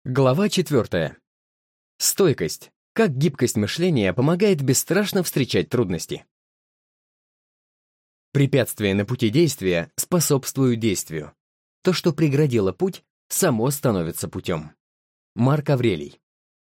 Глава 4. Стойкость. Как гибкость мышления помогает бесстрашно встречать трудности. Препятствия на пути действия способствуют действию. То, что преградило путь, само становится путем. Марк Аврелий.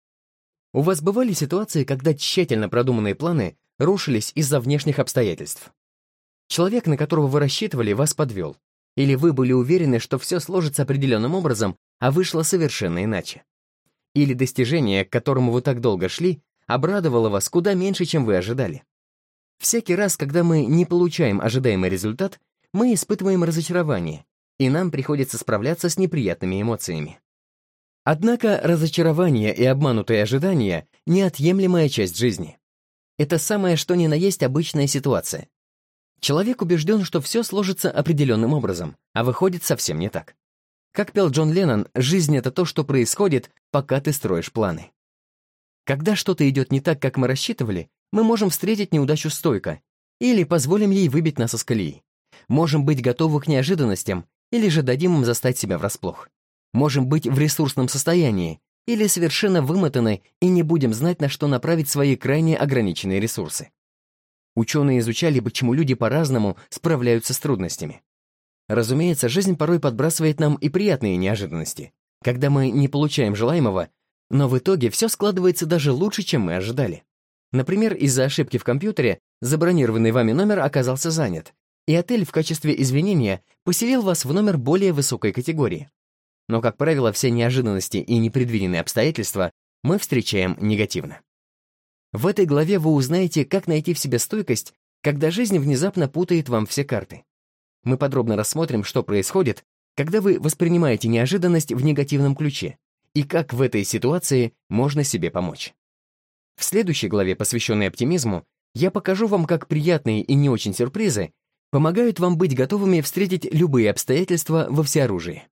У вас бывали ситуации, когда тщательно продуманные планы рушились из-за внешних обстоятельств? Человек, на которого вы рассчитывали, вас подвел. Или вы были уверены, что все сложится определенным образом, а вышло совершенно иначе. Или достижение, к которому вы так долго шли, обрадовало вас куда меньше, чем вы ожидали. Всякий раз, когда мы не получаем ожидаемый результат, мы испытываем разочарование, и нам приходится справляться с неприятными эмоциями. Однако разочарование и обманутые ожидания — неотъемлемая часть жизни. Это самое что ни на есть обычная ситуация. Человек убежден, что все сложится определенным образом, а выходит совсем не так. Как пел Джон Леннон, жизнь — это то, что происходит, пока ты строишь планы. Когда что-то идет не так, как мы рассчитывали, мы можем встретить неудачу стойко или позволим ей выбить нас из колеи. Можем быть готовы к неожиданностям или же дадим им застать себя врасплох. Можем быть в ресурсном состоянии или совершенно вымотаны и не будем знать, на что направить свои крайне ограниченные ресурсы. Ученые изучали, почему люди по-разному справляются с трудностями. Разумеется, жизнь порой подбрасывает нам и приятные неожиданности, когда мы не получаем желаемого, но в итоге все складывается даже лучше, чем мы ожидали. Например, из-за ошибки в компьютере забронированный вами номер оказался занят, и отель в качестве извинения поселил вас в номер более высокой категории. Но, как правило, все неожиданности и непредвиденные обстоятельства мы встречаем негативно. В этой главе вы узнаете, как найти в себе стойкость, когда жизнь внезапно путает вам все карты. Мы подробно рассмотрим, что происходит, когда вы воспринимаете неожиданность в негативном ключе, и как в этой ситуации можно себе помочь. В следующей главе, посвященной оптимизму, я покажу вам, как приятные и не очень сюрпризы помогают вам быть готовыми встретить любые обстоятельства во всеоружии.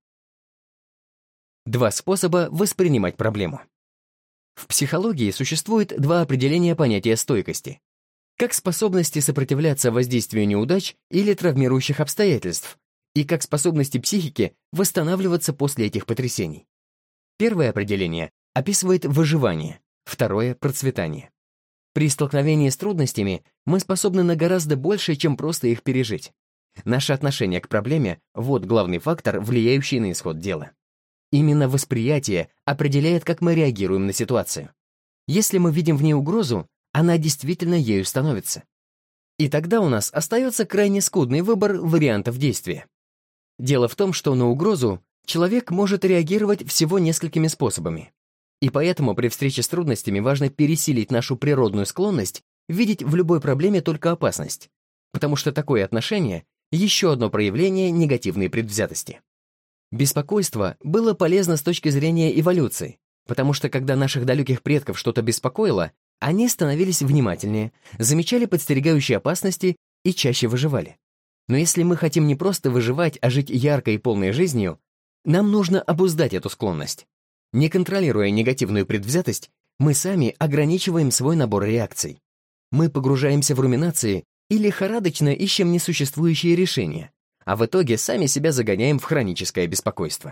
2 способа воспринимать проблему. В психологии существует 2 определения понятия стойкости: как способности сопротивляться воздействию неудач или травмирующих обстоятельств, и как способности психики восстанавливаться после этих потрясений. Первое определение описывает выживание, второе — процветание. При столкновении с трудностями мы способны на гораздо большее, чем просто их пережить. Наше отношение к проблеме — вот главный фактор, влияющий на исход дела. Именно восприятие определяет, как мы реагируем на ситуацию. Если мы видим в ней угрозу, она действительно ею становится. И тогда у нас остается крайне скудный выбор вариантов действия. Дело в том, что на угрозу человек может реагировать всего несколькими способами. И поэтому при встрече с трудностями важно пересилить нашу природную склонность видеть в любой проблеме только опасность, потому что такое отношение — еще одно проявление негативной предвзятости. Беспокойство было полезно с точки зрения эволюции, потому что когда наших далеких предков что-то беспокоило, они становились внимательнее, замечали подстерегающие опасности и чаще выживали. Но если мы хотим не просто выживать, а жить яркой и полной жизнью, нам нужно обуздать эту склонность. Не контролируя негативную предвзятость, мы сами ограничиваем свой набор реакций. Мы погружаемся в руминации и лихорадочно ищем несуществующие решения, а в итоге сами себя загоняем в хроническое беспокойство.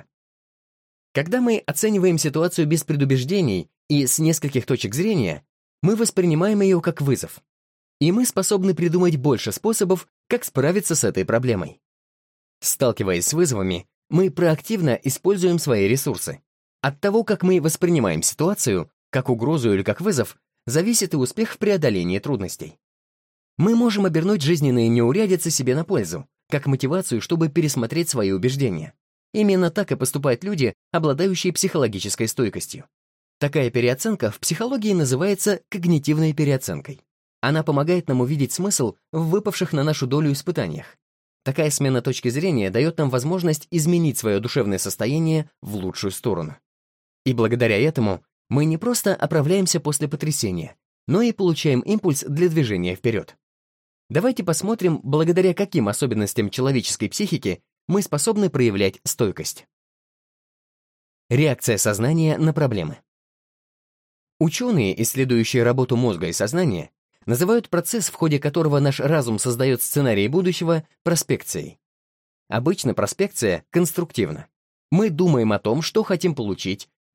Когда мы оцениваем ситуацию без предубеждений и с нескольких точек зрения, мы воспринимаем ее как вызов. И мы способны придумать больше способов, как справиться с этой проблемой. Сталкиваясь с вызовами, мы проактивно используем свои ресурсы. От того, как мы воспринимаем ситуацию, как угрозу или как вызов, зависит и успех в преодолении трудностей. Мы можем обернуть жизненные неурядицы себе на пользу, как мотивацию, чтобы пересмотреть свои убеждения. Именно так и поступают люди, обладающие психологической стойкостью. Такая переоценка в психологии называется когнитивной переоценкой. Она помогает нам увидеть смысл в выпавших на нашу долю испытаниях. Такая смена точки зрения дает нам возможность изменить свое душевное состояние в лучшую сторону. И благодаря этому мы не просто оправляемся после потрясения, но и получаем импульс для движения вперед. Давайте посмотрим, благодаря каким особенностям человеческой психики мы способны проявлять стойкость. Реакция сознания на проблемы. Ученые, исследующие работу мозга и сознания, называют процесс, в ходе которого наш разум создает сценарии будущего, проспекцией. Обычно проспекция конструктивна. Мы думаем о том, что хотим получить,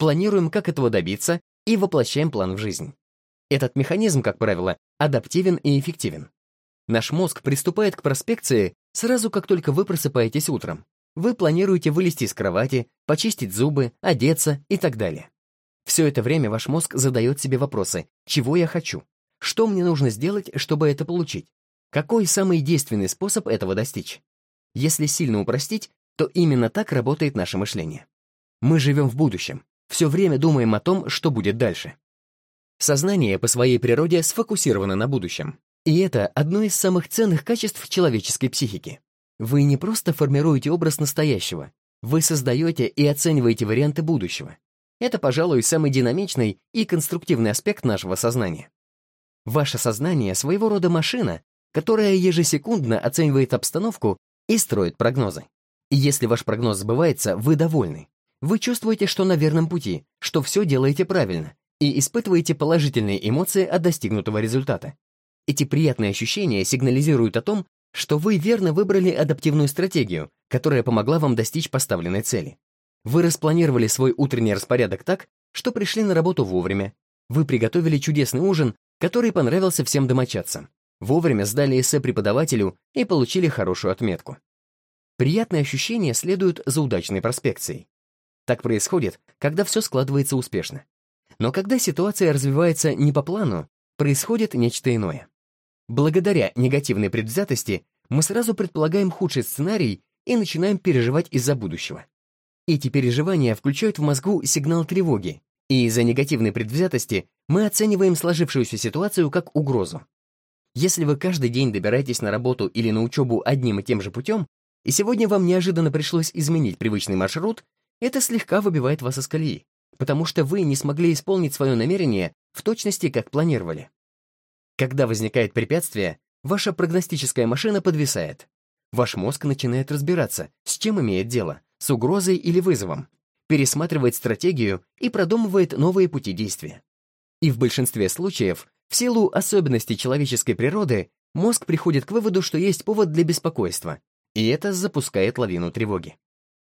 планируем, как этого добиться, и воплощаем план в жизнь. Этот механизм, как правило, адаптивен и эффективен. Наш мозг приступает к проспекции сразу, как только вы просыпаетесь утром. Вы планируете вылезти из кровати, почистить зубы, одеться и так далее. Все это время ваш мозг задает себе вопросы: чего я хочу? Что мне нужно сделать, чтобы это получить? Какой самый действенный способ этого достичь? Если сильно упростить, то именно так работает наше мышление. Мы живем в будущем, все время думаем о том, что будет дальше. Сознание по своей природе сфокусировано на будущем. И это одно из самых ценных качеств человеческой психики. Вы не просто формируете образ настоящего, вы создаете и оцениваете варианты будущего. Это, пожалуй, самый динамичный и конструктивный аспект нашего сознания. Ваше сознание — своего рода машина, которая ежесекундно оценивает обстановку и строит прогнозы. И если ваш прогноз сбывается, вы довольны. Вы чувствуете, что на верном пути, что все делаете правильно, и испытываете положительные эмоции от достигнутого результата. Эти приятные ощущения сигнализируют о том, что вы верно выбрали адаптивную стратегию, которая помогла вам достичь поставленной цели. Вы распланировали свой утренний распорядок так, что пришли на работу вовремя. Вы приготовили чудесный ужин, который понравился всем домочадцам. Вовремя сдали эссе преподавателю и получили хорошую отметку. Приятные ощущения следуют за удачной проспекцией. Так происходит, когда все складывается успешно. Но когда ситуация развивается не по плану, происходит нечто иное. Благодаря негативной предвзятости мы сразу предполагаем худший сценарий и начинаем переживать из-за будущего. Эти переживания включают в мозгу сигнал тревоги, и из-за негативной предвзятости мы оцениваем сложившуюся ситуацию как угрозу. Если вы каждый день добираетесь на работу или на учебу одним и тем же путем, и сегодня вам неожиданно пришлось изменить привычный маршрут, это слегка выбивает вас из колеи, потому что вы не смогли исполнить свое намерение в точности, как планировали. Когда возникает препятствие, ваша прогностическая машина подвисает. Ваш мозг начинает разбираться, с чем имеет дело, с угрозой или вызовом, пересматривает стратегию и продумывает новые пути действия. И в большинстве случаев, в силу особенностей человеческой природы, мозг приходит к выводу, что есть повод для беспокойства, и это запускает лавину тревоги.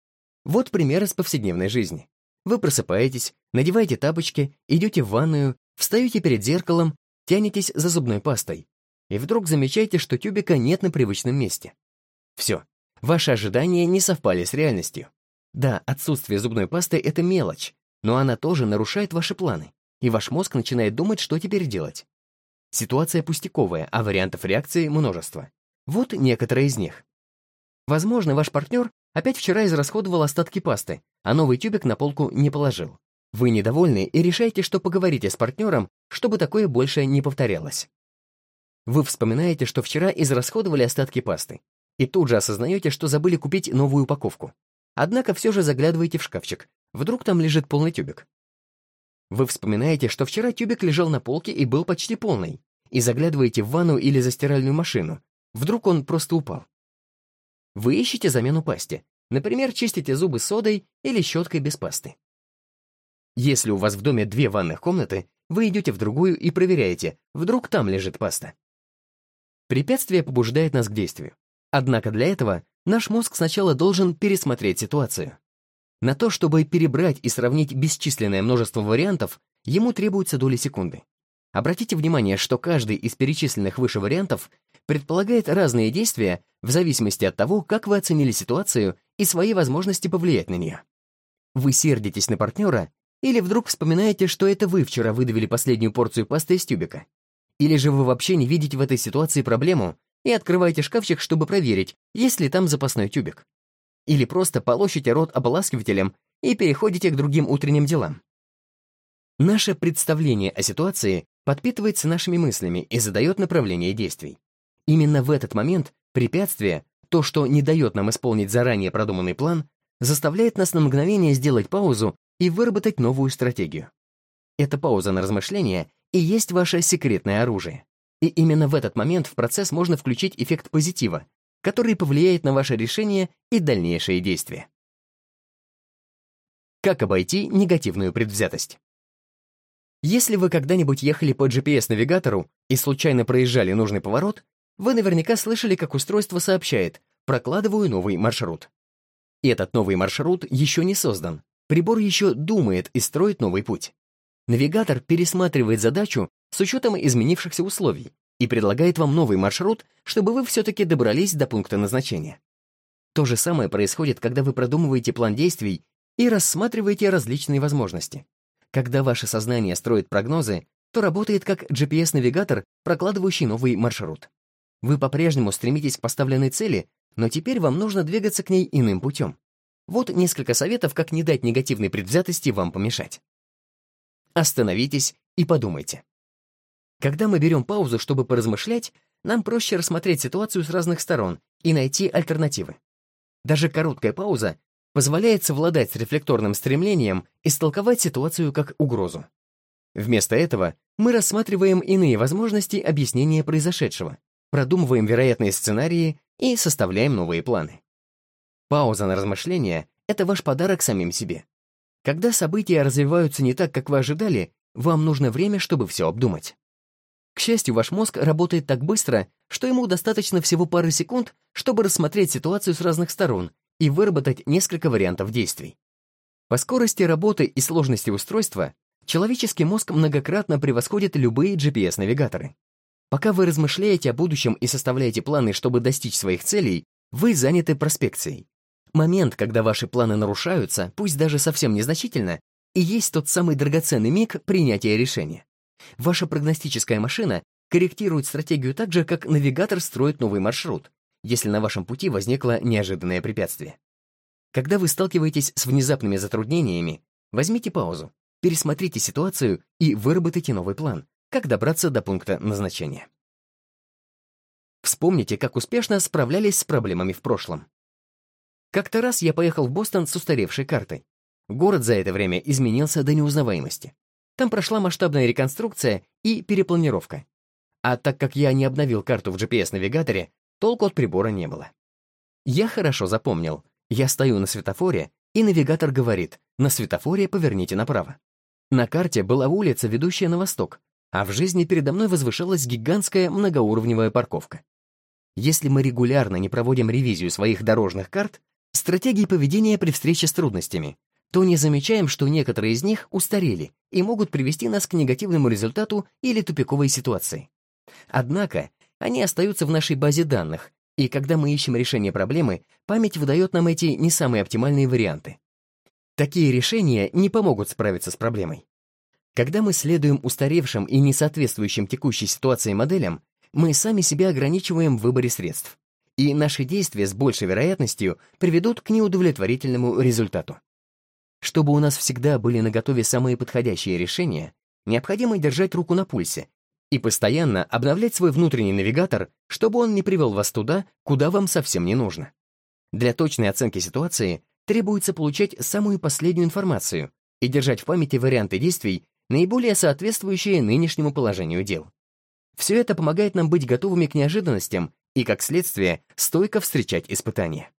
Вот пример из повседневной жизни. Вы просыпаетесь, надеваете тапочки, идете в ванную, встаете перед зеркалом, тянетесь за зубной пастой, и вдруг замечаете, что тюбика нет на привычном месте. Все, ваши ожидания не совпали с реальностью. Да, отсутствие зубной пасты — это мелочь, но она тоже нарушает ваши планы, и ваш мозг начинает думать, что теперь делать. Ситуация пустяковая, а вариантов реакции множество. Вот некоторые из них. Возможно, ваш партнер опять вчера израсходовал остатки пасты, а новый тюбик на полку не положил. Вы недовольны и решаете, что поговорите с партнером, чтобы такое больше не повторялось. Вы вспоминаете, что вчера израсходовали остатки пасты, и тут же осознаете, что забыли купить новую упаковку. Однако все же заглядываете в шкафчик, вдруг там лежит полный тюбик. Вы вспоминаете, что вчера тюбик лежал на полке и был почти полный, и заглядываете в ванну или за стиральную машину, вдруг он просто упал. Вы ищете замену пасте, например, чистите зубы содой или щеткой без пасты. Если у вас в доме 2 ванных комнаты, вы идете в другую и проверяете, вдруг там лежит паста. Препятствие побуждает нас к действию. Однако для этого наш мозг сначала должен пересмотреть ситуацию. На то, чтобы перебрать и сравнить бесчисленное множество вариантов, ему требуется доли секунды. Обратите внимание, что каждый из перечисленных выше вариантов предполагает разные действия в зависимости от того, как вы оценили ситуацию и свои возможности повлиять на нее. Вы сердитесь на партнера или вдруг вспоминаете, что это вы вчера выдавили последнюю порцию пасты из тюбика. Или же вы вообще не видите в этой ситуации проблему и открываете шкафчик, чтобы проверить, есть ли там запасной тюбик. Или просто полощете рот ополаскивателем и переходите к другим утренним делам. Наше представление о ситуации подпитывается нашими мыслями и задает направление действий. Именно в этот момент препятствие, то, что не дает нам исполнить заранее продуманный план, заставляет нас на мгновение сделать паузу и выработать новую стратегию. Эта пауза на размышление и есть ваше секретное оружие. И именно в этот момент в процесс можно включить эффект позитива, который повлияет на ваше решение и дальнейшие действия. Как обойти негативную предвзятость? Если вы когда-нибудь ехали по GPS-навигатору и случайно проезжали нужный поворот, вы наверняка слышали, как устройство сообщает: «Прокладываю новый маршрут». Этот новый маршрут еще не создан, Прибор еще думает и строит новый путь. Навигатор пересматривает задачу с учетом изменившихся условий и предлагает вам новый маршрут, чтобы вы все-таки добрались до пункта назначения. То же самое происходит, когда вы продумываете план действий и рассматриваете различные возможности. Когда ваше сознание строит прогнозы, то работает как GPS-навигатор, прокладывающий новый маршрут. Вы по-прежнему стремитесь к поставленной цели, но теперь вам нужно двигаться к ней иным путем. Вот несколько советов, как не дать негативной предвзятости вам помешать. Остановитесь и подумайте. Когда мы берем паузу, чтобы поразмышлять, нам проще рассмотреть ситуацию с разных сторон и найти альтернативы. Даже короткая пауза позволяет совладать с рефлекторным стремлением истолковать ситуацию как угрозу. Вместо этого мы рассматриваем иные возможности объяснения произошедшего, продумываем вероятные сценарии и составляем новые планы. Пауза на размышление — это ваш подарок самим себе. Когда события развиваются не так, как вы ожидали, вам нужно время, чтобы все обдумать. К счастью, ваш мозг работает так быстро, что ему достаточно всего пары секунд, чтобы рассмотреть ситуацию с разных сторон и выработать несколько вариантов действий. По скорости работы и сложности устройства человеческий мозг многократно превосходит любые GPS-навигаторы. Пока вы размышляете о будущем и составляете планы, чтобы достичь своих целей, вы заняты проспекцией. Момент, когда ваши планы нарушаются, пусть даже совсем незначительно, и есть тот самый драгоценный миг принятия решения. Ваша прогностическая машина корректирует стратегию так же, как навигатор строит новый маршрут, если на вашем пути возникло неожиданное препятствие. Когда вы сталкиваетесь с внезапными затруднениями, возьмите паузу, пересмотрите ситуацию и выработайте новый план, как добраться до пункта назначения. Вспомните, как успешно справлялись с проблемами в прошлом. Как-то раз я поехал в Бостон с устаревшей картой. Город за это время изменился до неузнаваемости. Там прошла масштабная реконструкция и перепланировка. А так как я не обновил карту в GPS-навигаторе, толку от прибора не было. Я хорошо запомнил. Я стою на светофоре, и навигатор говорит: «На светофоре поверните направо». На карте была улица, ведущая на восток, а в жизни передо мной возвышалась гигантская многоуровневая парковка. Если мы регулярно не проводим ревизию своих дорожных карт, стратегий поведения при встрече с трудностями, то не замечаем, что некоторые из них устарели и могут привести нас к негативному результату или тупиковой ситуации. Однако они остаются в нашей базе данных, и когда мы ищем решение проблемы, память выдает нам эти не самые оптимальные варианты. Такие решения не помогут справиться с проблемой. Когда мы следуем устаревшим и несоответствующим текущей ситуации моделям, мы сами себя ограничиваем в выборе средств, и наши действия с большей вероятностью приведут к неудовлетворительному результату. Чтобы у нас всегда были наготове самые подходящие решения, необходимо держать руку на пульсе и постоянно обновлять свой внутренний навигатор, чтобы он не привел вас туда, куда вам совсем не нужно. Для точной оценки ситуации требуется получать самую последнюю информацию и держать в памяти варианты действий, наиболее соответствующие нынешнему положению дел. Все это помогает нам быть готовыми к неожиданностям и, как следствие, стойко встречать испытания.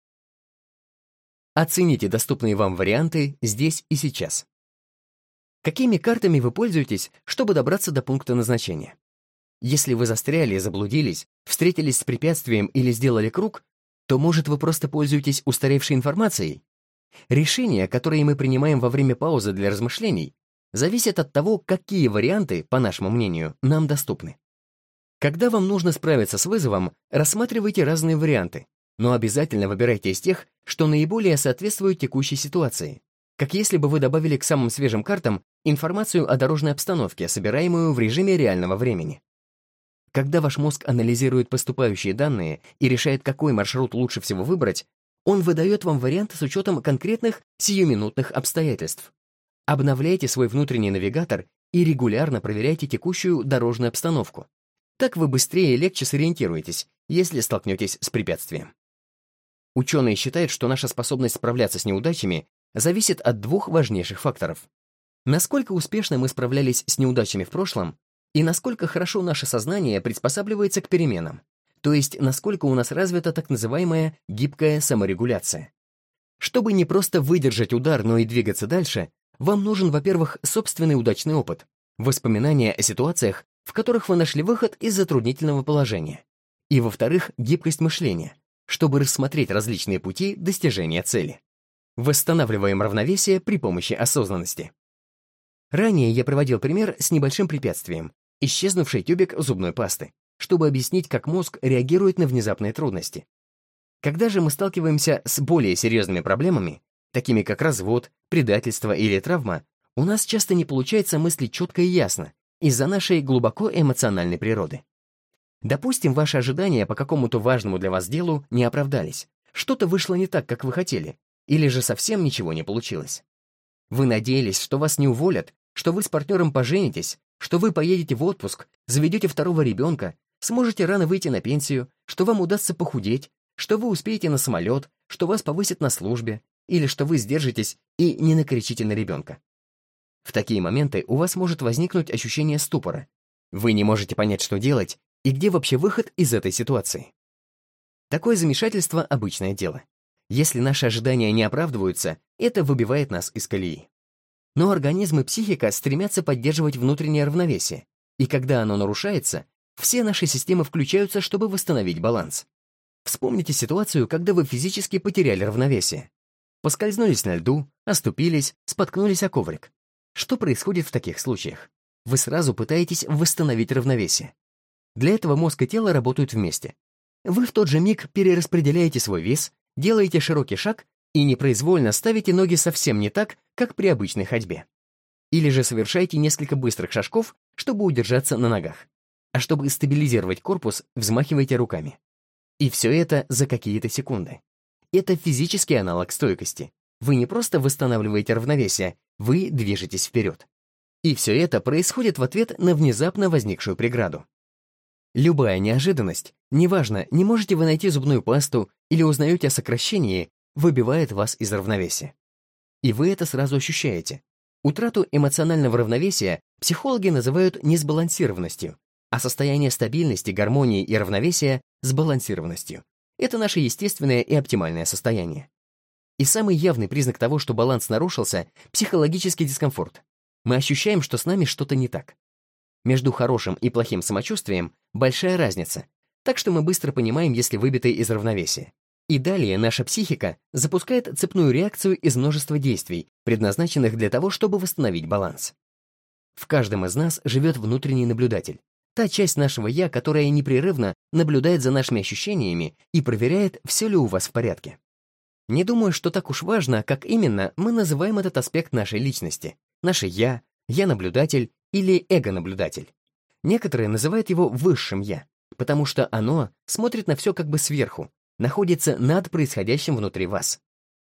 Оцените доступные вам варианты здесь и сейчас. Какими картами вы пользуетесь, чтобы добраться до пункта назначения? Если вы застряли, заблудились, встретились с препятствием или сделали круг, то, может, вы просто пользуетесь устаревшей информацией? Решения, которые мы принимаем во время паузы для размышлений, зависят от того, какие варианты, по нашему мнению, нам доступны. Когда вам нужно справиться с вызовом, рассматривайте разные варианты, но обязательно выбирайте из тех, что наиболее соответствуют текущей ситуации, как если бы вы добавили к самым свежим картам информацию о дорожной обстановке, собираемую в режиме реального времени. Когда ваш мозг анализирует поступающие данные и решает, какой маршрут лучше всего выбрать, он выдает вам варианты с учетом конкретных сиюминутных обстоятельств. Обновляйте свой внутренний навигатор и регулярно проверяйте текущую дорожную обстановку. Так вы быстрее и легче сориентируетесь, если столкнетесь с препятствием. Ученые считают, что наша способность справляться с неудачами зависит от двух важнейших факторов. Насколько успешно мы справлялись с неудачами в прошлом и насколько хорошо наше сознание приспосабливается к переменам, то есть насколько у нас развита так называемая гибкая саморегуляция. Чтобы не просто выдержать удар, но и двигаться дальше, вам нужен, во-первых, собственный удачный опыт, воспоминания о ситуациях, в которых вы нашли выход из затруднительного положения, и, во-вторых, гибкость мышления, чтобы рассмотреть различные пути достижения цели. Восстанавливаем равновесие при помощи осознанности. Ранее я приводил пример с небольшим препятствием — исчезнувший тюбик зубной пасты, чтобы объяснить, как мозг реагирует на внезапные трудности. Когда же мы сталкиваемся с более серьезными проблемами, такими как развод, предательство или травма, у нас часто не получается мыслить четко и ясно из-за нашей глубоко эмоциональной природы. Допустим, ваши ожидания по какому-то важному для вас делу не оправдались, что-то вышло не так, как вы хотели, или же совсем ничего не получилось. Вы надеялись, что вас не уволят, что вы с партнером поженитесь, что вы поедете в отпуск, заведете второго ребенка, сможете рано выйти на пенсию, что вам удастся похудеть, что вы успеете на самолет, что вас повысят на службе, или что вы сдержитесь и не накричите на ребенка. В такие моменты у вас может возникнуть ощущение ступора. Вы не можете понять, что делать, и где вообще выход из этой ситуации. Такое замешательство — обычное дело. Если наши ожидания не оправдываются, это выбивает нас из колеи. Но организм и психика стремятся поддерживать внутреннее равновесие, и когда оно нарушается, все наши системы включаются, чтобы восстановить баланс. Вспомните ситуацию, когда вы физически потеряли равновесие. Поскользнулись на льду, оступились, споткнулись о коврик. Что происходит в таких случаях? Вы сразу пытаетесь восстановить равновесие. Для этого мозг и тело работают вместе. Вы в тот же миг перераспределяете свой вес, делаете широкий шаг и непроизвольно ставите ноги совсем не так, как при обычной ходьбе. Или же совершаете несколько быстрых шажков, чтобы удержаться на ногах. А чтобы стабилизировать корпус, взмахиваете руками. И все это за какие-то секунды. Это физический аналог стойкости. Вы не просто восстанавливаете равновесие, вы движетесь вперед. И все это происходит в ответ на внезапно возникшую преграду. Любая неожиданность, неважно, не можете вы найти зубную пасту или узнаете о сокращении, выбивает вас из равновесия. И вы это сразу ощущаете. Утрату эмоционального равновесия психологи называют несбалансированностью, а состояние стабильности, гармонии и равновесия — сбалансированностью. Это наше естественное и оптимальное состояние. И самый явный признак того, что баланс нарушился — психологический дискомфорт. Мы ощущаем, что с нами что-то не так. Между хорошим и плохим самочувствием большая разница, так что мы быстро понимаем, если выбиты из равновесия. И далее наша психика запускает цепную реакцию из множества действий, предназначенных для того, чтобы восстановить баланс. В каждом из нас живет внутренний наблюдатель, та часть нашего «я», которая непрерывно наблюдает за нашими ощущениями и проверяет, все ли у вас в порядке. Не думаю, что так уж важно, как именно мы называем этот аспект нашей личности. Наше «я», «я-наблюдатель» или «эго-наблюдатель». Некоторые называют его высшим «я», потому что оно смотрит на все как бы сверху, находится над происходящим внутри вас.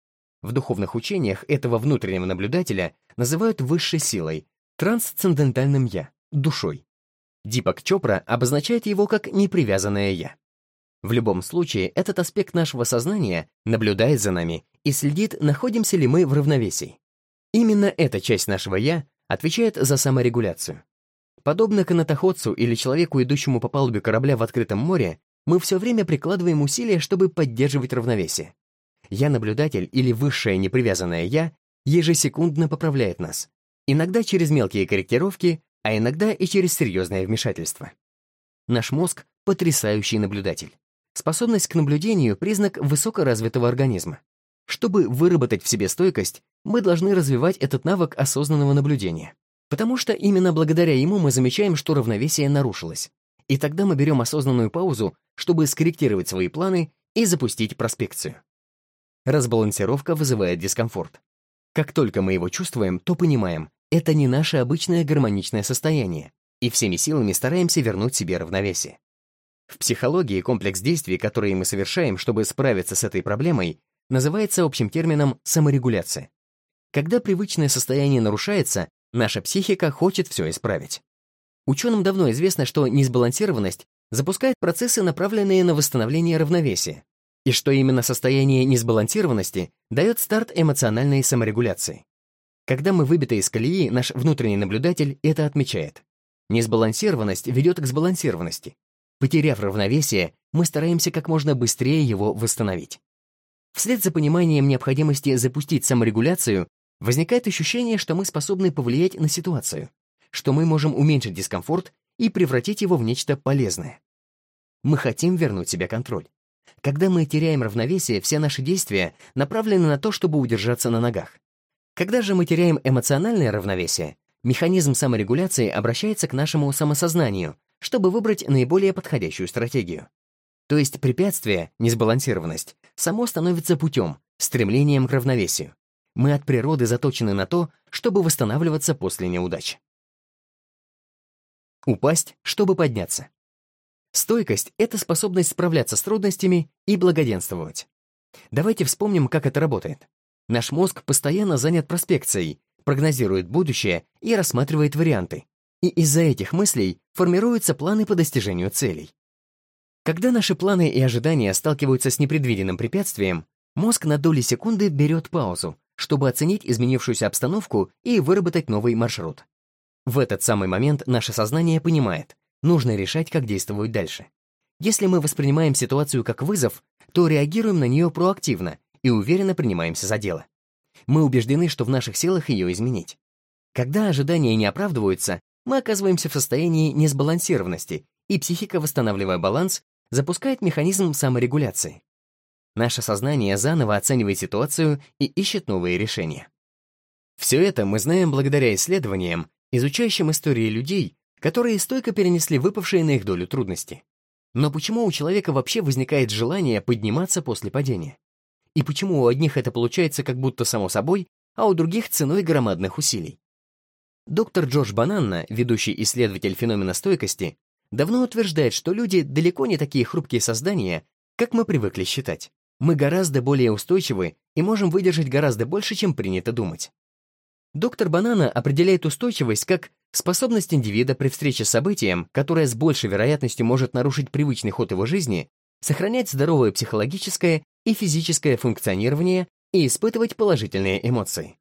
В духовных учениях этого внутреннего наблюдателя называют высшей силой, трансцендентальным «я», душой. Дипак Чопра обозначает его как непривязанное «я». В любом случае, этот аспект нашего сознания наблюдает за нами и следит, находимся ли мы в равновесии. Именно эта часть нашего «я» отвечает за саморегуляцию. Подобно канатоходцу или человеку, идущему по палубе корабля в открытом море, мы все время прикладываем усилия, чтобы поддерживать равновесие. Я-наблюдатель или высшее непривязанное «я» ежесекундно поправляет нас. Иногда через мелкие корректировки, а иногда и через серьезное вмешательство. Наш мозг — потрясающий наблюдатель. Способность к наблюдению — признак высокоразвитого организма. Чтобы выработать в себе стойкость, мы должны развивать этот навык осознанного наблюдения. Потому что именно благодаря ему мы замечаем, что равновесие нарушилось. И тогда мы берем осознанную паузу, чтобы скорректировать свои планы и запустить проспекцию. Разбалансировка вызывает дискомфорт. Как только мы его чувствуем, то понимаем, это не наше обычное гармоничное состояние, и всеми силами стараемся вернуть себе равновесие. В психологии комплекс действий, которые мы совершаем, чтобы справиться с этой проблемой, называется общим термином саморегуляция. Когда привычное состояние нарушается, наша психика хочет все исправить. Ученым давно известно, что несбалансированность запускает процессы, направленные на восстановление равновесия, и что именно состояние несбалансированности дает старт эмоциональной саморегуляции. Когда мы выбиты из колеи, наш внутренний наблюдатель это отмечает. Несбалансированность ведет к сбалансированности. Потеряв равновесие, мы стараемся как можно быстрее его восстановить. Вслед за пониманием необходимости запустить саморегуляцию возникает ощущение, что мы способны повлиять на ситуацию, что мы можем уменьшить дискомфорт и превратить его в нечто полезное. Мы хотим вернуть себе контроль. Когда мы теряем равновесие, все наши действия направлены на то, чтобы удержаться на ногах. Когда же мы теряем эмоциональное равновесие, механизм саморегуляции обращается к нашему самосознанию, чтобы выбрать наиболее подходящую стратегию. То есть препятствие, несбалансированность, само становится путем, стремлением к равновесию. Мы от природы заточены на то, чтобы восстанавливаться после неудач. Упасть, чтобы подняться. Стойкость — это способность справляться с трудностями и благоденствовать. Давайте вспомним, как это работает. Наш мозг постоянно занят проспекцией, прогнозирует будущее и рассматривает варианты. И из-за этих мыслей формируются планы по достижению целей. Когда наши планы и ожидания сталкиваются с непредвиденным препятствием, мозг на доли секунды берет паузу, чтобы оценить изменившуюся обстановку и выработать новый маршрут. В этот самый момент наше сознание понимает, нужно решать, как действовать дальше. Если мы воспринимаем ситуацию как вызов, то реагируем на нее проактивно и уверенно принимаемся за дело. Мы убеждены, что в наших силах ее изменить. Когда ожидания не оправдываются, мы оказываемся в состоянии несбалансированности, и психика, восстанавливая баланс, запускает механизм саморегуляции. Наше сознание заново оценивает ситуацию и ищет новые решения. Все это мы знаем благодаря исследованиям, изучающим истории людей, которые стойко перенесли выпавшие на их долю трудности. Но почему у человека вообще возникает желание подниматься после падения? И почему у одних это получается как будто само собой, а у других ценой громадных усилий? Доктор Джордж Бананна, ведущий исследователь феномена стойкости, давно утверждает, что люди далеко не такие хрупкие создания, как мы привыкли считать. Мы гораздо более устойчивы и можем выдержать гораздо больше, чем принято думать. Доктор Бананна определяет устойчивость как способность индивида при встрече с событием, которое с большей вероятностью может нарушить привычный ход его жизни, сохранять здоровое психологическое и физическое функционирование и испытывать положительные эмоции.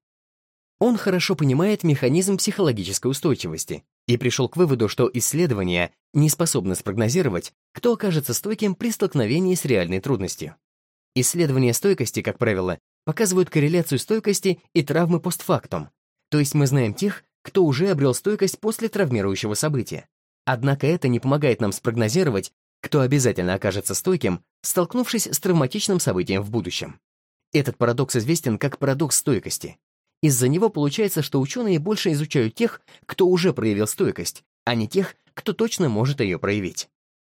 Он хорошо понимает механизм психологической устойчивости и пришел к выводу, что исследования не способны спрогнозировать, кто окажется стойким при столкновении с реальной трудностью. Исследования стойкости, как правило, показывают корреляцию стойкости и травмы постфактум, то есть мы знаем тех, кто уже обрел стойкость после травмирующего события. Однако это не помогает нам спрогнозировать, кто обязательно окажется стойким, столкнувшись с травматичным событием в будущем. Этот парадокс известен как парадокс стойкости. Из-за него получается, что ученые больше изучают тех, кто уже проявил стойкость, а не тех, кто точно может ее проявить.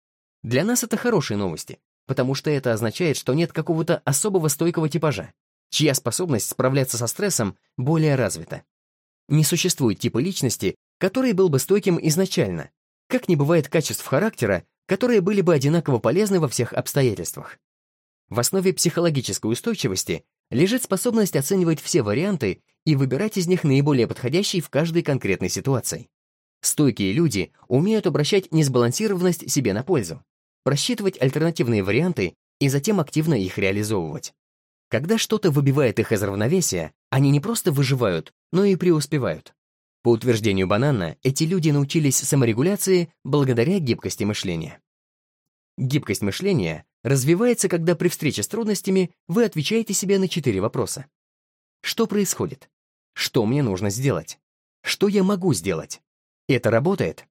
Для нас это хорошие новости, потому что это означает, что нет какого-то особого стойкого типажа, чья способность справляться со стрессом более развита. Не существует типа личности, который был бы стойким изначально, как не бывает качеств характера, которые были бы одинаково полезны во всех обстоятельствах. В основе психологической устойчивости лежит способность оценивать все варианты и выбирать из них наиболее подходящий в каждой конкретной ситуации. Стойкие люди умеют обращать несбалансированность себе на пользу, просчитывать альтернативные варианты и затем активно их реализовывать. Когда что-то выбивает их из равновесия, они не просто выживают, но и преуспевают. По утверждению Бананна, эти люди научились саморегуляции благодаря гибкости мышления. Гибкость мышления развивается, когда при встрече с трудностями вы отвечаете себе на 4 вопроса. Что происходит? Что мне нужно сделать? Что я могу сделать? Это работает?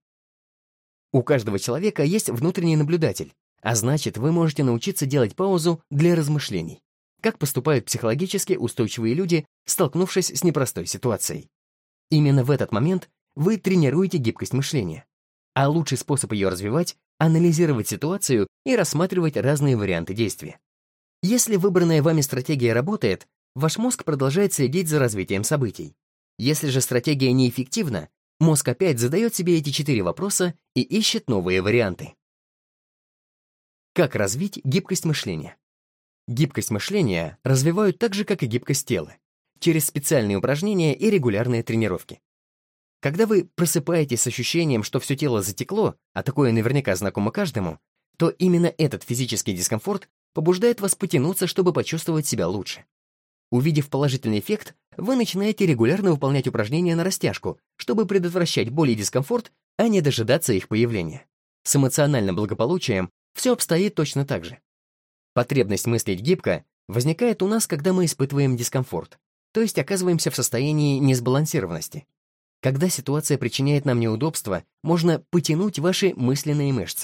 У каждого человека есть внутренний наблюдатель, а значит, вы можете научиться делать паузу для размышлений. Как поступают психологически устойчивые люди, столкнувшись с непростой ситуацией. Именно в этот момент вы тренируете гибкость мышления. А лучший способ ее развивать — анализировать ситуацию и рассматривать разные варианты действия. Если выбранная вами стратегия работает, ваш мозг продолжает следить за развитием событий. Если же стратегия неэффективна, мозг опять задает себе эти 4 вопроса и ищет новые варианты. Как развить гибкость мышления? Гибкость мышления развивают так же, как и гибкость тела, через специальные упражнения и регулярные тренировки. Когда вы просыпаетесь с ощущением, что все тело затекло, а такое наверняка знакомо каждому, то именно этот физический дискомфорт побуждает вас потянуться, чтобы почувствовать себя лучше. Увидев положительный эффект, вы начинаете регулярно выполнять упражнения на растяжку, чтобы предотвращать боль и дискомфорт, а не дожидаться их появления. С эмоциональным благополучием все обстоит точно так же. Потребность мыслить гибко возникает у нас, когда мы испытываем дискомфорт, то есть оказываемся в состоянии несбалансированности. Когда ситуация причиняет нам неудобства, можно потянуть ваши мысленные мышцы.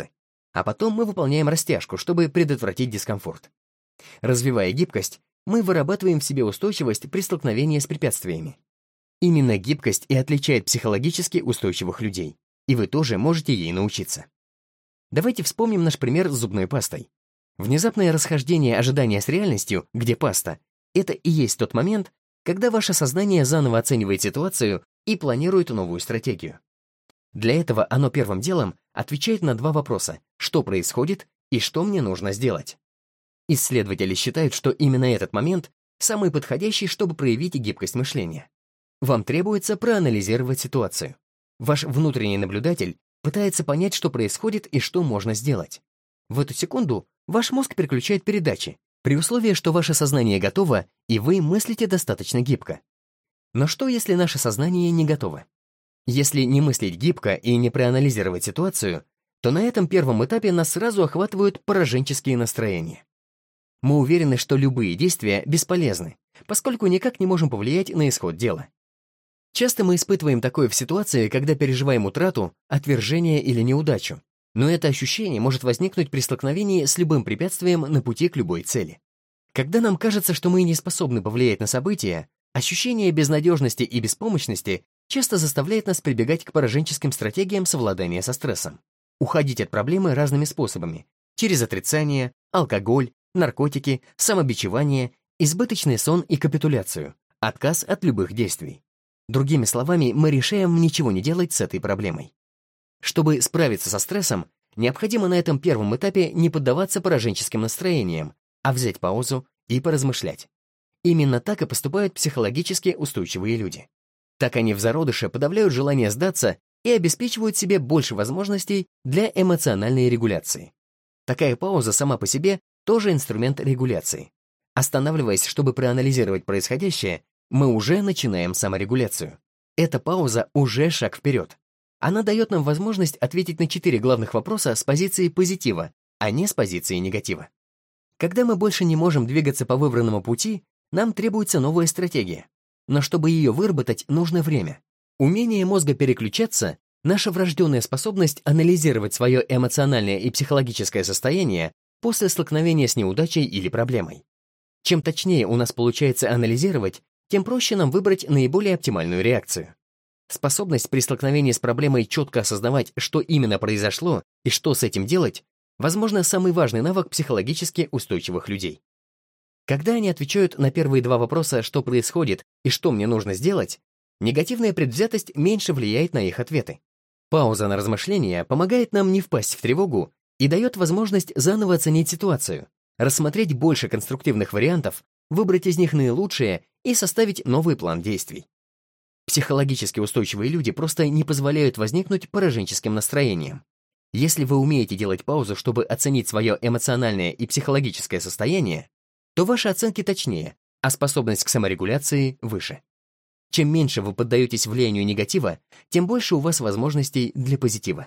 а потом мы выполняем растяжку, чтобы предотвратить дискомфорт. Развивая гибкость, мы вырабатываем в себе устойчивость при столкновении с препятствиями. Именно гибкость и отличает психологически устойчивых людей, и вы тоже можете ей научиться. Давайте вспомним наш пример с зубной пастой. Внезапное расхождение ожидания с реальностью, где паста, это и есть тот момент, когда ваше сознание заново оценивает ситуацию и планирует новую стратегию. Для этого оно первым делом отвечает на два вопроса: что происходит и что мне нужно сделать. Исследователи считают, что именно этот момент самый подходящий, чтобы проявить гибкость мышления. Вам требуется проанализировать ситуацию. Ваш внутренний наблюдатель пытается понять, что происходит и что можно сделать. В эту секунду ваш мозг переключает передачи, при условии, что ваше сознание готово, и вы мыслите достаточно гибко. Но что, если наше сознание не готово? Если не мыслить гибко и не проанализировать ситуацию, то на этом первом этапе нас сразу охватывают пораженческие настроения. Мы уверены, что любые действия бесполезны, поскольку никак не можем повлиять на исход дела. Часто мы испытываем такое в ситуации, когда переживаем утрату, отвержение или неудачу, но это ощущение может возникнуть при столкновении с любым препятствием на пути к любой цели. Когда нам кажется, что мы не способны повлиять на события, ощущение безнадежности и беспомощности часто заставляет нас прибегать к пораженческим стратегиям совладания со стрессом. Уходить от проблемы разными способами: через отрицание, алкоголь, наркотики, самобичевание, избыточный сон и капитуляцию, отказ от любых действий. Другими словами, мы решаем ничего не делать с этой проблемой. Чтобы справиться со стрессом, необходимо на этом первом этапе не поддаваться пораженческим настроениям, а взять паузу и поразмышлять. Именно так и поступают психологически устойчивые люди. Так они в зародыше подавляют желание сдаться и обеспечивают себе больше возможностей для эмоциональной регуляции. Такая пауза сама по себе тоже инструмент регуляции. Останавливаясь, чтобы проанализировать происходящее, мы уже начинаем саморегуляцию. Эта пауза уже шаг вперед. Она дает нам возможность ответить на 4 главных вопроса с позиции позитива, а не с позиции негатива. Когда мы больше не можем двигаться по выбранному пути, нам требуется новая стратегия. Но чтобы ее выработать, нужно время. Умение мозга переключаться — наша врожденная способность анализировать свое эмоциональное и психологическое состояние после столкновения с неудачей или проблемой. Чем точнее у нас получается анализировать, тем проще нам выбрать наиболее оптимальную реакцию. Способность при столкновении с проблемой четко осознавать, что именно произошло и что с этим делать, возможно, самый важный навык психологически устойчивых людей. Когда они отвечают на первые 2 вопроса, что происходит и что мне нужно сделать, негативная предвзятость меньше влияет на их ответы. Пауза на размышление помогает нам не впасть в тревогу и дает возможность заново оценить ситуацию, рассмотреть больше конструктивных вариантов, выбрать из них наилучшие и составить новый план действий. Психологически устойчивые люди просто не позволяют возникнуть пораженческим настроениям. Если вы умеете делать паузу, чтобы оценить свое эмоциональное и психологическое состояние, то ваши оценки точнее, а способность к саморегуляции выше. Чем меньше вы поддаетесь влиянию негатива, тем больше у вас возможностей для позитива.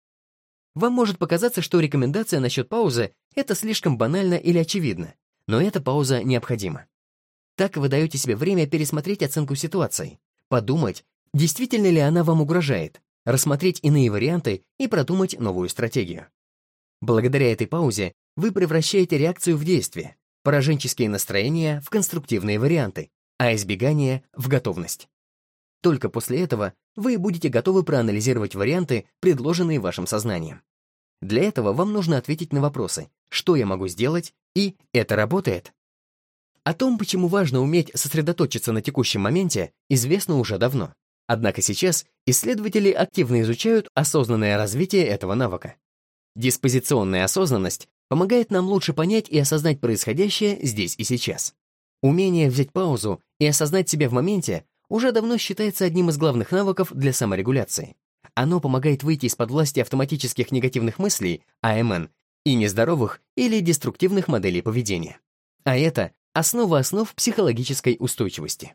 Вам может показаться, что рекомендация насчет паузы — это слишком банально или очевидно, но эта пауза необходима. Так вы даете себе время пересмотреть оценку ситуации, подумать, действительно ли она вам угрожает, рассмотреть иные варианты и продумать новую стратегию. Благодаря этой паузе вы превращаете реакцию в действие, пораженческие настроения в конструктивные варианты, а избегание — в готовность. Только после этого вы будете готовы проанализировать варианты, предложенные вашим сознанием. Для этого вам нужно ответить на вопросы: что я могу сделать и это работает? О том, почему важно уметь сосредоточиться на текущем моменте, известно уже давно. Однако сейчас исследователи активно изучают осознанное развитие этого навыка. Диспозиционная осознанность помогает нам лучше понять и осознать происходящее здесь и сейчас. Умение взять паузу и осознать себя в моменте уже давно считается одним из главных навыков для саморегуляции. Оно помогает выйти из-под власти автоматических негативных мыслей, АМН, и нездоровых или деструктивных моделей поведения. А это основа основ психологической устойчивости.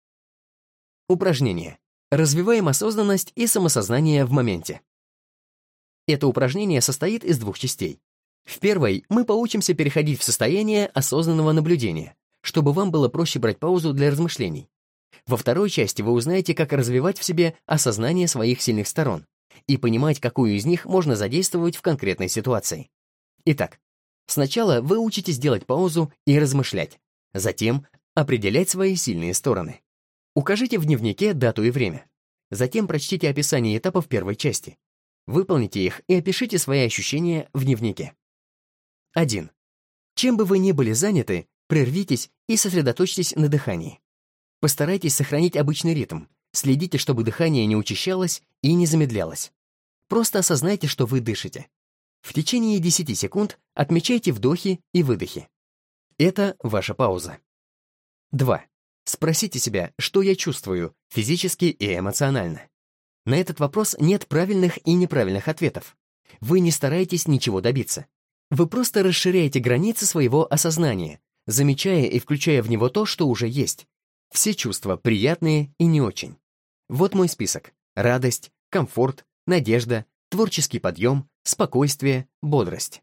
Упражнение. Развиваем осознанность и самосознание в моменте. Это упражнение состоит из 2 частей. В первой мы поучимся переходить в состояние осознанного наблюдения, чтобы вам было проще брать паузу для размышлений. Во второй части вы узнаете, как развивать в себе осознание своих сильных сторон и понимать, какую из них можно задействовать в конкретной ситуации. Итак, сначала вы учитесь делать паузу и размышлять, затем определять свои сильные стороны. Укажите в дневнике дату и время. Затем прочтите описание этапов первой части. Выполните их и опишите свои ощущения в дневнике. 1. Чем бы вы ни были заняты, прервитесь и сосредоточьтесь на дыхании. Постарайтесь сохранить обычный ритм. Следите, чтобы дыхание не учащалось и не замедлялось. Просто осознайте, что вы дышите. В течение 10 секунд отмечайте вдохи и выдохи. Это ваша пауза. 2. Спросите себя, что я чувствую, физически и эмоционально. На этот вопрос нет правильных и неправильных ответов. Вы не стараетесь ничего добиться. Вы просто расширяете границы своего осознания, замечая и включая в него то, что уже есть. Все чувства приятные и не очень. Вот мой список. Радость, комфорт, надежда, творческий подъем, спокойствие, бодрость.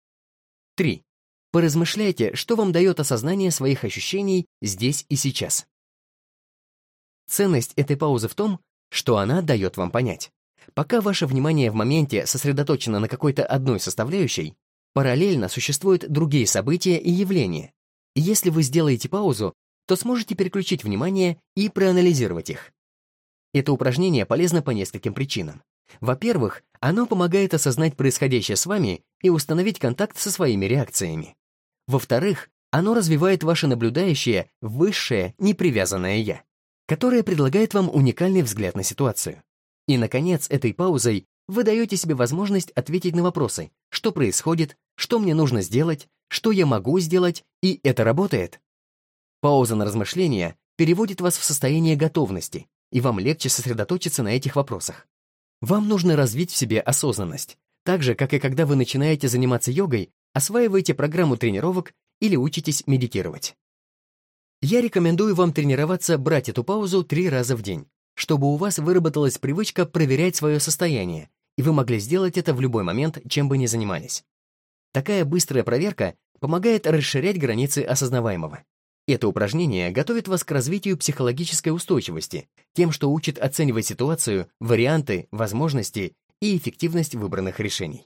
3. Поразмышляйте, что вам дает осознание своих ощущений здесь и сейчас. Ценность этой паузы в том, что она дает вам понять. Пока ваше внимание в моменте сосредоточено на какой-то одной составляющей, параллельно существуют другие события и явления. И если вы сделаете паузу, то сможете переключить внимание и проанализировать их. Это упражнение полезно по нескольким причинам. Во-первых, оно помогает осознать происходящее с вами и установить контакт со своими реакциями. Во-вторых, оно развивает ваше наблюдающее, высшее, непривязанное «я», которое предлагает вам уникальный взгляд на ситуацию. И, наконец, этой паузой вы даете себе возможность ответить на вопросы, что происходит, что мне нужно сделать, что я могу сделать, и это работает. Пауза на размышление переводит вас в состояние готовности, и вам легче сосредоточиться на этих вопросах. Вам нужно развить в себе осознанность, так же, как и когда вы начинаете заниматься йогой, осваиваете программу тренировок или учитесь медитировать. Я рекомендую вам тренироваться брать эту паузу 3 раза в день, чтобы у вас выработалась привычка проверять свое состояние, и вы могли сделать это в любой момент, чем бы ни занимались. Такая быстрая проверка помогает расширять границы осознаваемого. Это упражнение готовит вас к развитию психологической устойчивости, тем, что учит оценивать ситуацию, варианты, возможности и эффективность выбранных решений.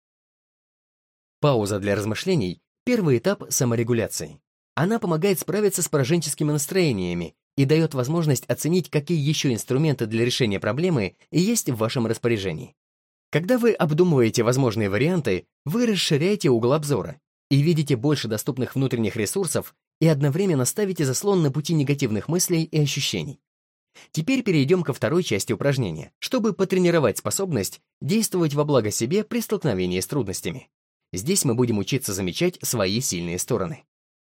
Пауза для размышлений — первый этап саморегуляции. Она помогает справиться с пораженческими настроениями и дает возможность оценить, какие еще инструменты для решения проблемы есть в вашем распоряжении. Когда вы обдумываете возможные варианты, вы расширяете угол обзора и видите больше доступных внутренних ресурсов и одновременно ставите заслон на пути негативных мыслей и ощущений. Теперь перейдем ко второй части упражнения, чтобы потренировать способность действовать во благо себе при столкновении с трудностями. Здесь мы будем учиться замечать свои сильные стороны.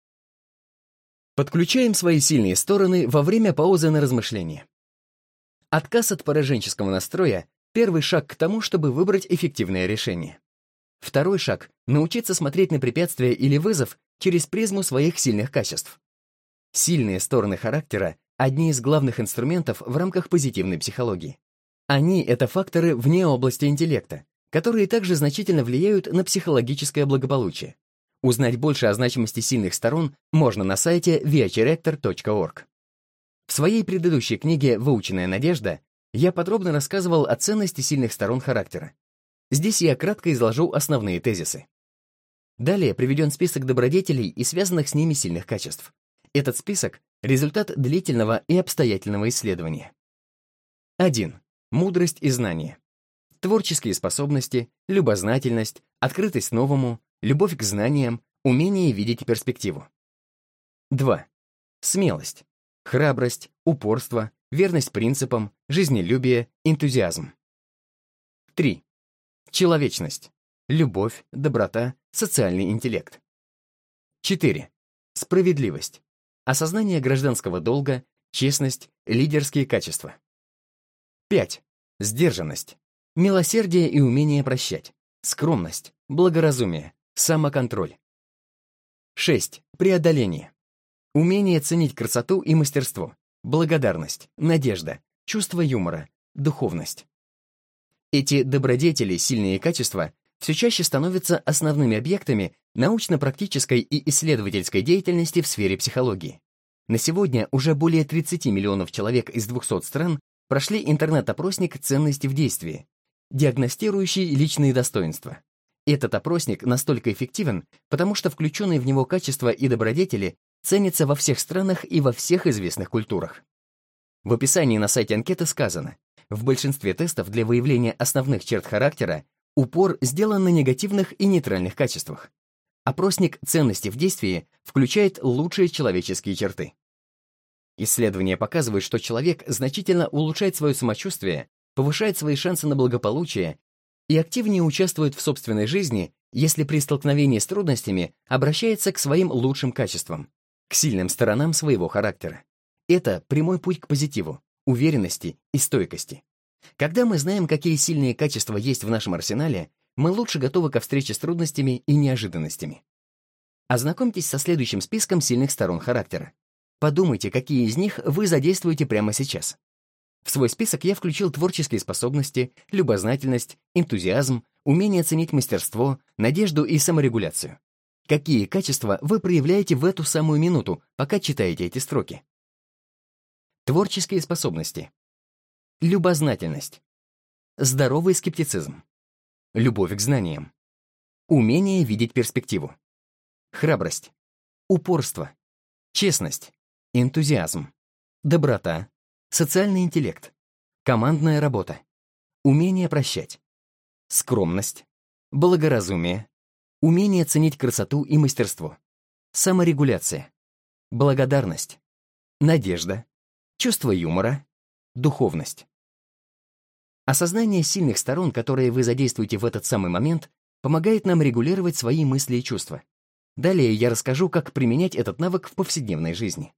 Подключаем свои сильные стороны во время паузы на размышление. Отказ от пораженческого настроя — первый шаг к тому, чтобы выбрать эффективное решение. Второй шаг — научиться смотреть на препятствие или вызов через призму своих сильных качеств. Сильные стороны характера — одни из главных инструментов в рамках позитивной психологии. Они — это факторы вне области интеллекта, которые также значительно влияют на психологическое благополучие. Узнать больше о значимости сильных сторон можно на сайте viachirector.org. В своей предыдущей книге «Выученная надежда» я подробно рассказывал о ценности сильных сторон характера. Здесь я кратко изложу основные тезисы. Далее приведен список добродетелей и связанных с ними сильных качеств. Этот список — результат длительного и обстоятельного исследования. 1. Мудрость и знание. Творческие способности, любознательность, открытость новому, любовь к знаниям, умение видеть перспективу. 2. Смелость, храбрость, упорство, верность принципам, жизнелюбие, энтузиазм. 3. Человечность, любовь, доброта, социальный интеллект. 4. Справедливость, осознание гражданского долга, честность, лидерские качества. 5. Сдержанность, милосердие и умение прощать, скромность, благоразумие, самоконтроль. 6. Преодоление. Умение ценить красоту и мастерство, благодарность, надежда, чувство юмора, духовность. Эти добродетели, сильные качества, все чаще становятся основными объектами научно-практической и исследовательской деятельности в сфере психологии. На сегодня уже более 30 миллионов человек из 200 стран прошли интернет-опросник «Ценности в действии», диагностирующий личные достоинства. Этот опросник настолько эффективен, потому что включенные в него качества и добродетели ценятся во всех странах и во всех известных культурах. В описании на сайте анкеты сказано: в большинстве тестов для выявления основных черт характера упор сделан на негативных и нейтральных качествах. Опросник ценности в действии включает лучшие человеческие черты. Исследования показывают, что человек значительно улучшает свое самочувствие, повышает свои шансы на благополучие и активнее участвует в собственной жизни, если при столкновении с трудностями обращается к своим лучшим качествам, к сильным сторонам своего характера. Это прямой путь к позитиву, уверенности и стойкости. Когда мы знаем, какие сильные качества есть в нашем арсенале, мы лучше готовы ко встрече с трудностями и неожиданностями. Ознакомьтесь со следующим списком сильных сторон характера. Подумайте, какие из них вы задействуете прямо сейчас. В свой список я включил творческие способности, любознательность, энтузиазм, умение ценить мастерство, надежду и саморегуляцию. Какие качества вы проявляете в эту самую минуту, пока читаете эти строки? Творческие способности. Любознательность. Здоровый скептицизм. Любовь к знаниям. Умение видеть перспективу. Храбрость. Упорство. Честность. Энтузиазм. Доброта. Социальный интеллект. Командная работа. Умение прощать. Скромность. Благоразумие. Умение ценить красоту и мастерство. Саморегуляция. Благодарность. Надежда. Чувство юмора. Духовность. Осознание сильных сторон, которые вы задействуете в этот самый момент, помогает нам регулировать свои мысли и чувства. Далее я расскажу, как применять этот навык в повседневной жизни.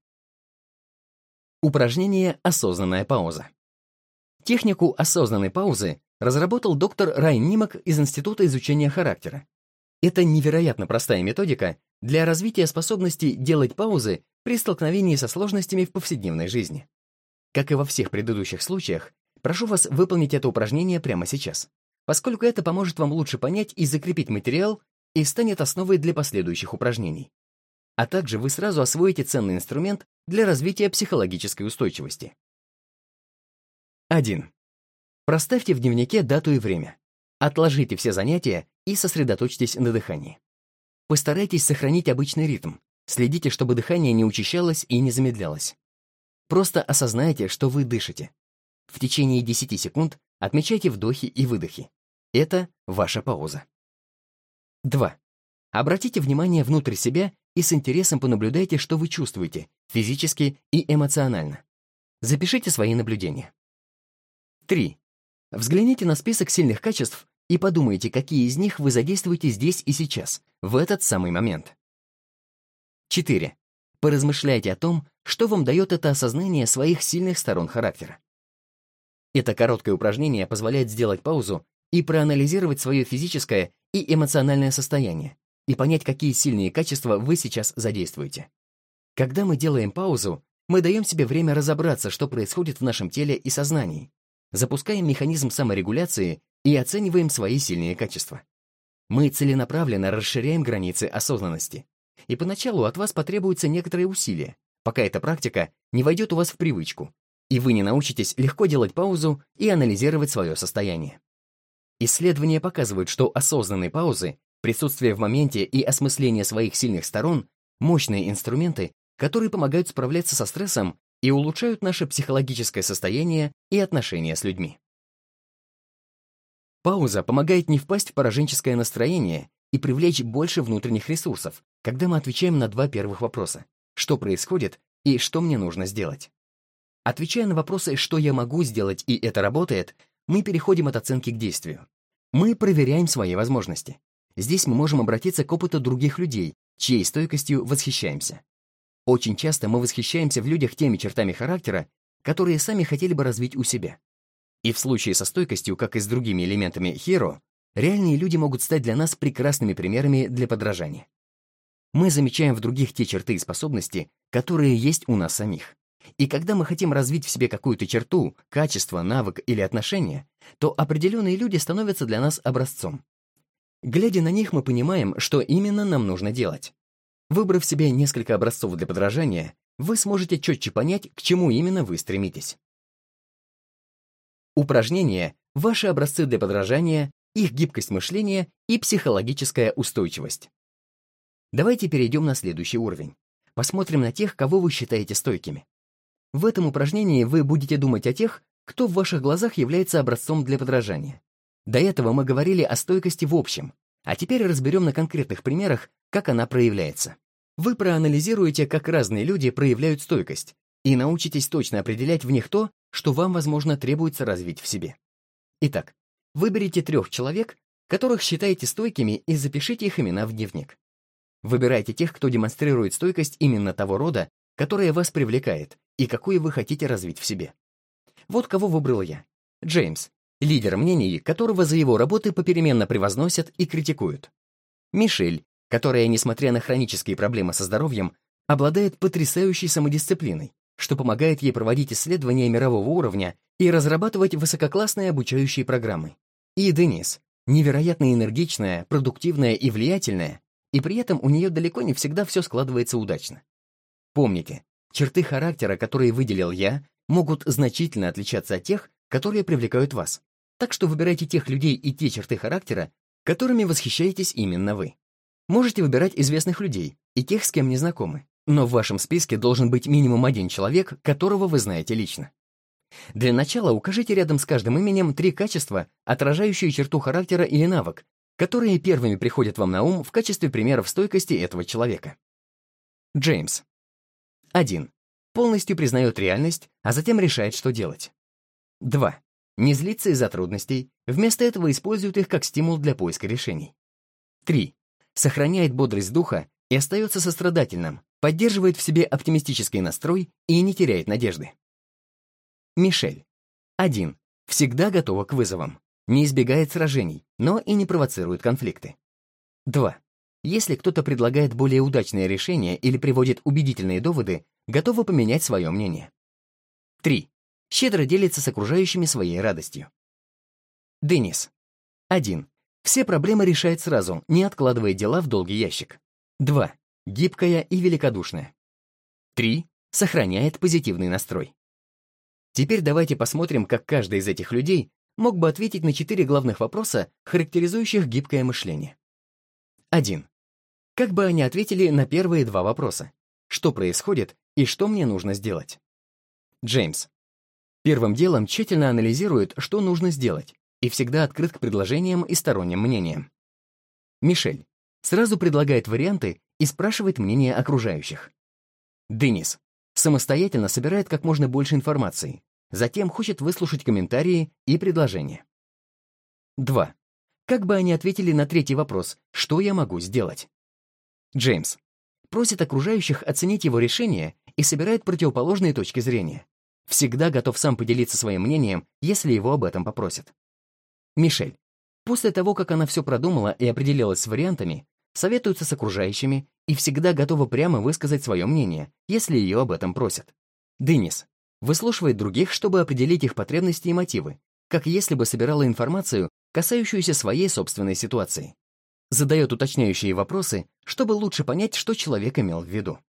Упражнение «Осознанная пауза». Технику осознанной паузы разработал доктор Райан Нимок из Института изучения характера. Это невероятно простая методика для развития способности делать паузы при столкновении со сложностями в повседневной жизни. Как и во всех предыдущих случаях, прошу вас выполнить это упражнение прямо сейчас, поскольку это поможет вам лучше понять и закрепить материал и станет основой для последующих упражнений. А также вы сразу освоите ценный инструмент для развития психологической устойчивости. 1. Проставьте в дневнике дату и время. Отложите все занятия и сосредоточьтесь на дыхании. Постарайтесь сохранить обычный ритм. Следите, чтобы дыхание не учащалось и не замедлялось. Просто осознайте, что вы дышите. В течение 10 секунд отмечайте вдохи и выдохи. Это ваша пауза. 2. Обратите внимание внутрь себя и с интересом понаблюдайте, что вы чувствуете, физически и эмоционально. Запишите свои наблюдения. 3. Взгляните на список сильных качеств и подумайте, какие из них вы задействуете здесь и сейчас, в этот самый момент. 4. Поразмышляйте о том, что вам дает это осознание своих сильных сторон характера. Это короткое упражнение позволяет сделать паузу и проанализировать свое физическое и эмоциональное состояние, и понять, какие сильные качества вы сейчас задействуете. Когда мы делаем паузу, мы даем себе время разобраться, что происходит в нашем теле и сознании, запускаем механизм саморегуляции и оцениваем свои сильные качества. Мы целенаправленно расширяем границы осознанности. И поначалу от вас потребуются некоторые усилия, пока эта практика не войдет у вас в привычку, и вы не научитесь легко делать паузу и анализировать свое состояние. Исследования показывают, что осознанные паузы, присутствие в моменте и осмысление своих сильных сторон — мощные инструменты, которые помогают справляться со стрессом и улучшают наше психологическое состояние и отношения с людьми. Пауза помогает не впасть в пораженческое настроение и привлечь больше внутренних ресурсов, когда мы отвечаем на 2 первых вопроса: что происходит и что мне нужно сделать. Отвечая на вопросы «что я могу сделать» и «это работает», мы переходим от оценки к действию. Мы проверяем свои возможности. Здесь мы можем обратиться к опыту других людей, чьей стойкостью восхищаемся. Очень часто мы восхищаемся в людях теми чертами характера, которые сами хотели бы развить у себя. И в случае со стойкостью, как и с другими элементами hero, реальные люди могут стать для нас прекрасными примерами для подражания. Мы замечаем в других те черты и способности, которые есть у нас самих. И когда мы хотим развить в себе какую-то черту, качество, навык или отношение, то определенные люди становятся для нас образцом. Глядя на них, мы понимаем, что именно нам нужно делать. Выбрав себе несколько образцов для подражания, вы сможете четче понять, к чему именно вы стремитесь. Упражнение ваши образцы для подражания, их гибкость мышления и психологическая устойчивость. Давайте перейдем на следующий уровень. Посмотрим на тех, кого вы считаете стойкими. В этом упражнении вы будете думать о тех, кто в ваших глазах является образцом для подражания. До этого мы говорили о стойкости в общем, а теперь разберем на конкретных примерах, как она проявляется. Вы проанализируете, как разные люди проявляют стойкость, и научитесь точно определять в них то, что вам, возможно, требуется развить в себе. Итак, выберите 3 человек, которых считаете стойкими, и запишите их имена в дневник. Выбирайте тех, кто демонстрирует стойкость именно того рода, которая вас привлекает и какую вы хотите развить в себе. Вот кого выбрал я. Джеймс, лидер мнений, которого за его работы попеременно превозносят и критикуют. Мишель, которая, несмотря на хронические проблемы со здоровьем, обладает потрясающей самодисциплиной, что помогает ей проводить исследования мирового уровня и разрабатывать высококлассные обучающие программы. И Денис, невероятно энергичная, продуктивная и влиятельная, и при этом у нее далеко не всегда все складывается удачно. Помните, черты характера, которые выделил я, могут значительно отличаться от тех, которые привлекают вас. Так что выбирайте тех людей и те черты характера, которыми восхищаетесь именно вы. Можете выбирать известных людей и тех, с кем не знакомы, но в вашем списке должен быть минимум 1 человек, которого вы знаете лично. Для начала укажите рядом с каждым именем 3 качества, отражающие черту характера или навык, которые первыми приходят вам на ум в качестве примеров стойкости этого человека. Джеймс. 1. Полностью признает реальность, а затем решает, что делать. 2. Не злится из-за трудностей, вместо этого использует их как стимул для поиска решений. 3. Сохраняет бодрость духа и остается сострадательным, поддерживает в себе оптимистический настрой и не теряет надежды. Мишель. 1. Всегда готова к вызовам. Не избегает сражений, но и не провоцирует конфликты. 2. Если кто-то предлагает более удачное решение или приводит убедительные доводы, готова поменять свое мнение. 3. Щедро делится с окружающими своей радостью. Денис. 1. Все проблемы решает сразу, не откладывая дела в долгий ящик. 2. Гибкая и великодушная. 3. Сохраняет позитивный настрой. Теперь давайте посмотрим, как каждый из этих людей мог бы ответить на 4 главных вопроса, характеризующих гибкое мышление. 1. Как бы они ответили на первые 2 вопроса? Что происходит и что мне нужно сделать? Джеймс. Первым делом тщательно анализирует, что нужно сделать, и всегда открыт к предложениям и сторонним мнениям. Мишель. Сразу предлагает варианты и спрашивает мнение окружающих. Денис. Самостоятельно собирает как можно больше информации, затем хочет выслушать комментарии и предложения. 2. Как бы они ответили на 3-й вопрос, что я могу сделать? Джеймс. Просит окружающих оценить его решение и собирает противоположные точки зрения. Всегда готов сам поделиться своим мнением, если его об этом попросят. Мишель. После того, как она все продумала и определилась с вариантами, советуется с окружающими и всегда готова прямо высказать свое мнение, если ее об этом просят. Денис. Выслушивает других, чтобы определить их потребности и мотивы, как если бы собирала информацию, касающуюся своей собственной ситуации. Задает уточняющие вопросы, чтобы лучше понять, что человек имел в виду.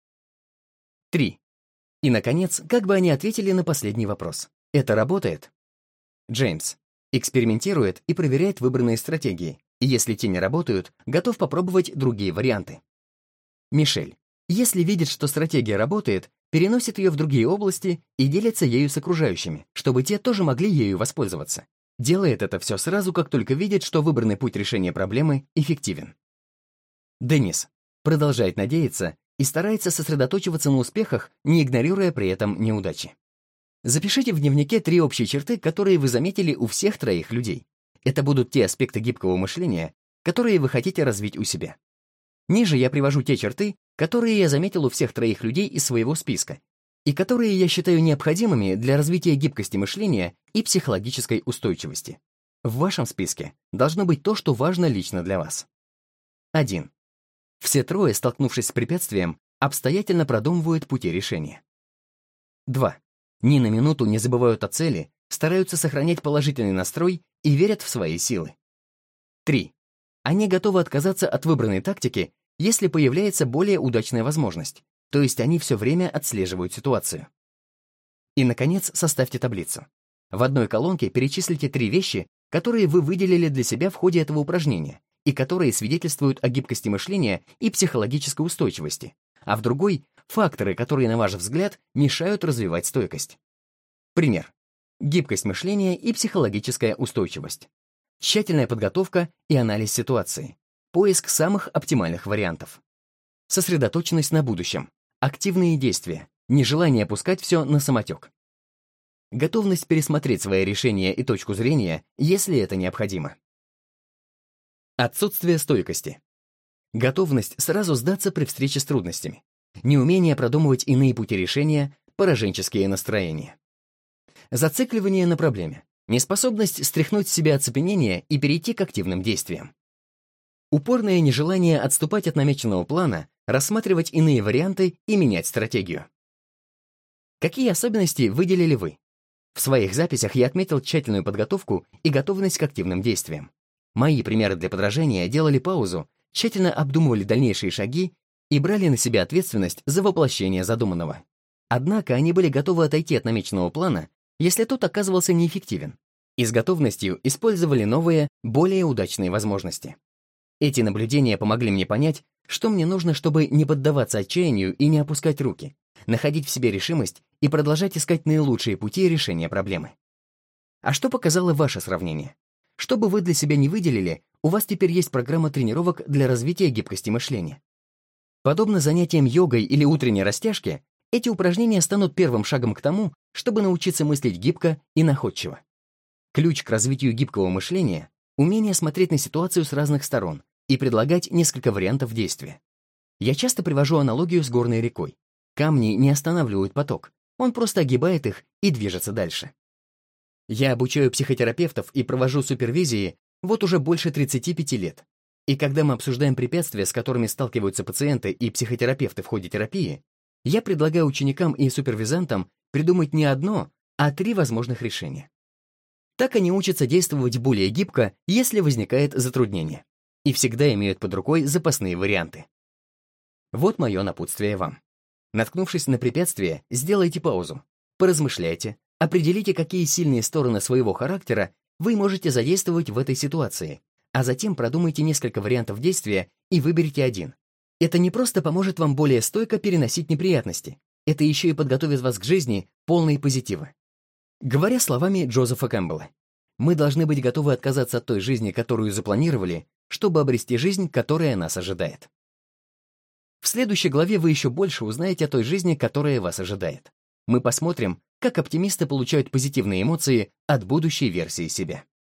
3. И, наконец, как бы они ответили на последний вопрос? Это работает? Джеймс. Экспериментирует и проверяет выбранные стратегии, и если те не работают, готов попробовать другие варианты. Мишель. Если видит, что стратегия работает, переносит ее в другие области и делится ею с окружающими, чтобы те тоже могли ею воспользоваться. Делает это все сразу, как только видит, что выбранный путь решения проблемы эффективен. Денис. Продолжает надеяться и старается сосредоточиваться на успехах, не игнорируя при этом неудачи. Запишите в дневнике 3 общие черты, которые вы заметили у всех 3 людей. Это будут те аспекты гибкого мышления, которые вы хотите развить у себя. Ниже я привожу те черты, которые я заметил у всех 3 людей из своего списка, и которые я считаю необходимыми для развития гибкости мышления и психологической устойчивости. В вашем списке должно быть то, что важно лично для вас. 1. Все 3, столкнувшись с препятствием, обстоятельно продумывают пути решения. 2. Ни на минуту не забывают о цели, стараются сохранять положительный настрой и верят в свои силы. 3. Они готовы отказаться от выбранной тактики, если появляется более удачная возможность, то есть они все время отслеживают ситуацию. И, наконец, составьте таблицу. В одной колонке перечислите 3 вещи, которые вы выделили для себя в ходе этого упражнения и которые свидетельствуют о гибкости мышления и психологической устойчивости, а в другой — факторы, которые, на ваш взгляд, мешают развивать стойкость. Пример. Гибкость мышления и психологическая устойчивость. Тщательная подготовка и анализ ситуации. Поиск самых оптимальных вариантов. Сосредоточенность на будущем. Активные действия. Нежелание опускать все на самотек. Готовность пересмотреть свои решения и точку зрения, если это необходимо. Отсутствие стойкости. Готовность сразу сдаться при встрече с трудностями. Неумение продумывать иные пути решения, пораженческие настроения. Зацикливание на проблеме. Неспособность стряхнуть с себя оцепенение и перейти к активным действиям. Упорное нежелание отступать от намеченного плана, рассматривать иные варианты и менять стратегию. Какие особенности выделили вы? В своих записях я отметил тщательную подготовку и готовность к активным действиям. Мои примеры для подражания делали паузу, тщательно обдумывали дальнейшие шаги и брали на себя ответственность за воплощение задуманного. Однако они были готовы отойти от намеченного плана, если тот оказывался неэффективен, и с готовностью использовали новые, более удачные возможности. Эти наблюдения помогли мне понять, что мне нужно, чтобы не поддаваться отчаянию и не опускать руки, находить в себе решимость и продолжать искать наилучшие пути решения проблемы. А что показало ваше сравнение? Что бы вы для себя не выделили, у вас теперь есть программа тренировок для развития гибкости мышления. Подобно занятиям йогой или утренней растяжке, эти упражнения станут первым шагом к тому, чтобы научиться мыслить гибко и находчиво. Ключ к развитию гибкого мышления — умение смотреть на ситуацию с разных сторон и предлагать несколько вариантов действия. Я часто привожу аналогию с горной рекой. Камни не останавливают поток, он просто огибает их и движется дальше. Я обучаю психотерапевтов и провожу супервизии вот уже больше 35 лет. И когда мы обсуждаем препятствия, с которыми сталкиваются пациенты и психотерапевты в ходе терапии, я предлагаю ученикам и супервизантам придумать не одно, а 3 возможных решения. Так они учатся действовать более гибко, если возникает затруднение, и всегда имеют под рукой запасные варианты. Вот мое напутствие вам. Наткнувшись на препятствие, сделайте паузу, поразмышляйте, определите, какие сильные стороны своего характера вы можете задействовать в этой ситуации, а затем продумайте несколько вариантов действия и выберите один. Это не просто поможет вам более стойко переносить неприятности, это еще и подготовит вас к жизни, полной позитива. Говоря словами Джозефа Кэмпбелла, мы должны быть готовы отказаться от той жизни, которую запланировали, чтобы обрести жизнь, которая нас ожидает. В следующей главе вы еще больше узнаете о той жизни, которая вас ожидает. Мы посмотрим, как оптимисты получают позитивные эмоции от будущей версии себя.